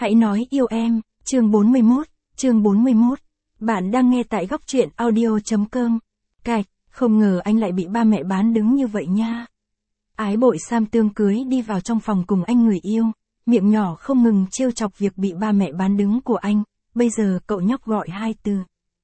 Hãy nói yêu em, chương 41. Bạn đang nghe tại góc truyện audio.com. Cạch, không ngờ anh lại bị ba mẹ bán đứng như vậy nha. Ái bội Sam tương cưới đi vào trong phòng cùng anh người yêu, miệng nhỏ không ngừng trêu chọc việc bị ba mẹ bán đứng của anh, bây giờ cậu nhóc gọi hai từ.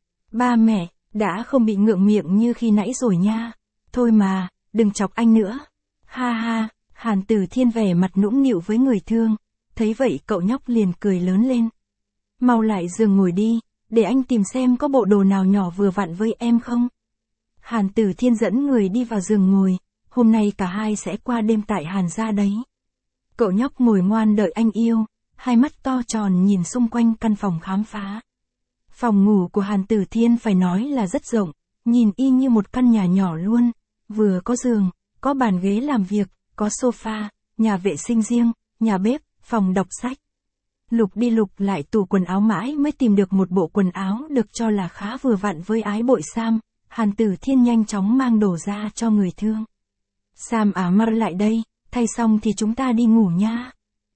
Ba mẹ, đã không bị ngượng miệng như khi nãy rồi nha. Thôi mà, đừng chọc anh nữa. Ha ha, Hàn Tử Thiên vẻ mặt nũng nịu với người thương, thấy vậy cậu nhóc liền cười lớn lên. Mau lại giường ngồi đi, để anh tìm xem có bộ đồ nào nhỏ vừa vặn với em không. Hàn Tử Thiên dẫn người đi vào giường ngồi, hôm nay cả hai sẽ qua đêm tại Hàn gia đấy. Cậu nhóc ngồi ngoan đợi anh yêu, hai mắt to tròn nhìn xung quanh căn phòng khám phá. Phòng ngủ của Hàn Tử Thiên phải nói là rất rộng, nhìn y như một căn nhà nhỏ luôn, vừa có giường, có bàn ghế làm việc, có sofa, nhà vệ sinh riêng, nhà bếp, phòng đọc sách. Lục đi lục lại tủ quần áo mãi mới tìm được một bộ quần áo được cho là khá vừa vặn với ái bội Sam, Hàn Tử Thiên nhanh chóng mang đồ ra cho người thương. Sam mar lại đây, thay xong thì chúng ta đi ngủ nha.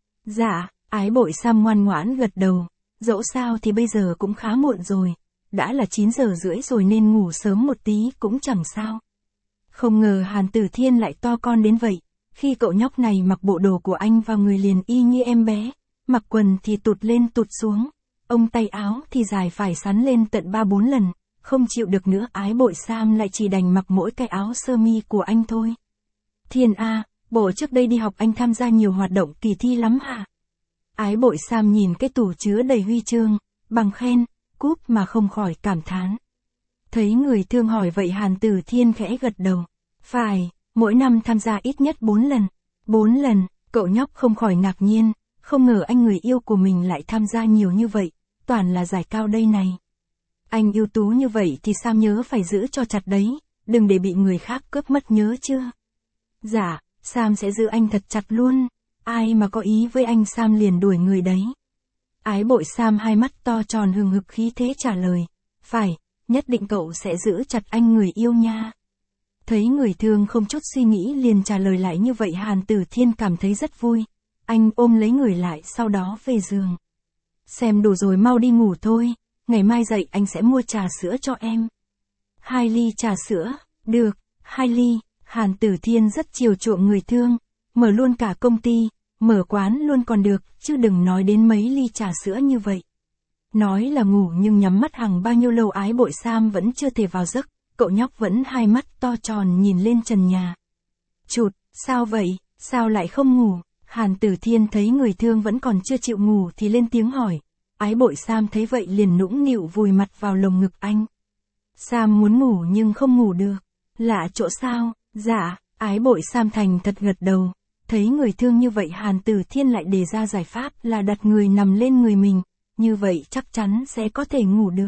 Dạ, ái bội Sam ngoan ngoãn gật đầu, dẫu sao thì bây giờ cũng khá muộn rồi, đã là 9 giờ rưỡi rồi nên ngủ sớm một tí cũng chẳng sao. Không ngờ Hàn Tử Thiên lại to con đến vậy, khi cậu nhóc này mặc bộ đồ của anh vào người liền y như em bé, mặc quần thì tụt lên tụt xuống, ông tay áo thì dài phải sắn lên tận 3-4 lần, không chịu được nữa ái bội Sam lại chỉ đành mặc mỗi cái áo sơ mi của anh thôi. Thiên A, bộ trước đây đi học anh tham gia nhiều hoạt động kỳ thi lắm hả? Ái bội Sam nhìn cái tủ chứa đầy huy chương, bằng khen, cúp mà không khỏi cảm thán. Thấy người thương hỏi vậy Hàn Tử Thiên khẽ gật đầu. Phải, mỗi năm tham gia ít nhất 4 lần. 4 lần, cậu nhóc không khỏi ngạc nhiên, không ngờ anh người yêu của mình lại tham gia nhiều như vậy, toàn là giải cao đây này. Anh ưu tú như vậy thì Sam nhớ phải giữ cho chặt đấy, đừng để bị người khác cướp mất nhớ chưa? Dạ, Sam sẽ giữ anh thật chặt luôn, ai mà có ý với anh Sam liền đuổi người đấy. Ái bội Sam hai mắt to tròn hừng hực khí thế trả lời, phải, nhất định cậu sẽ giữ chặt anh người yêu nha. Thấy người thương không chút suy nghĩ liền trả lời lại như vậy Hàn Tử Thiên cảm thấy rất vui. Anh ôm lấy người lại sau đó về giường. Xem đủ rồi mau đi ngủ thôi, ngày mai dậy anh sẽ mua trà sữa cho em. 2 ly trà sữa, được, 2 ly, Hàn Tử Thiên rất chiều chuộng người thương, mở luôn cả công ty, mở quán luôn còn được, chứ đừng nói đến mấy ly trà sữa như vậy. Nói là ngủ nhưng nhắm mắt hàng bao nhiêu lâu ái bội Sam vẫn chưa thể vào giấc, cậu nhóc vẫn hai mắt to tròn nhìn lên trần nhà. Chụt, sao vậy, sao lại không ngủ? Hàn Tử Thiên thấy người thương vẫn còn chưa chịu ngủ thì lên tiếng hỏi. Ái bội Sam thấy vậy liền nũng nịu vùi mặt vào lồng ngực anh. Sam muốn ngủ nhưng không ngủ được. Lạ chỗ sao? Dạ, ái bội Sam thành thật gật đầu. Thấy người thương như vậy Hàn Tử Thiên lại đề ra giải pháp là đặt người nằm lên người mình. Như vậy chắc chắn sẽ có thể ngủ được.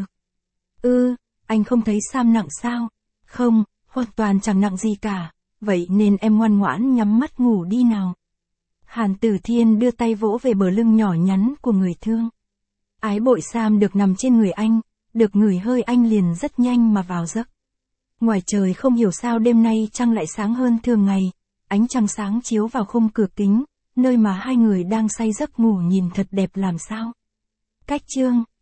Anh không thấy Sam nặng sao? Không, hoàn toàn chẳng nặng gì cả. Vậy nên em ngoan ngoãn nhắm mắt ngủ đi nào. Hàn Tử Thiên đưa tay vỗ về bờ lưng nhỏ nhắn của người thương. Ái bội Sam được nằm trên người anh, được ngửi hơi anh liền rất nhanh mà vào giấc. Ngoài trời không hiểu sao đêm nay trăng lại sáng hơn thường ngày, ánh trăng sáng chiếu vào khung cửa kính, nơi mà hai người đang say giấc ngủ nhìn thật đẹp làm sao. Cách chương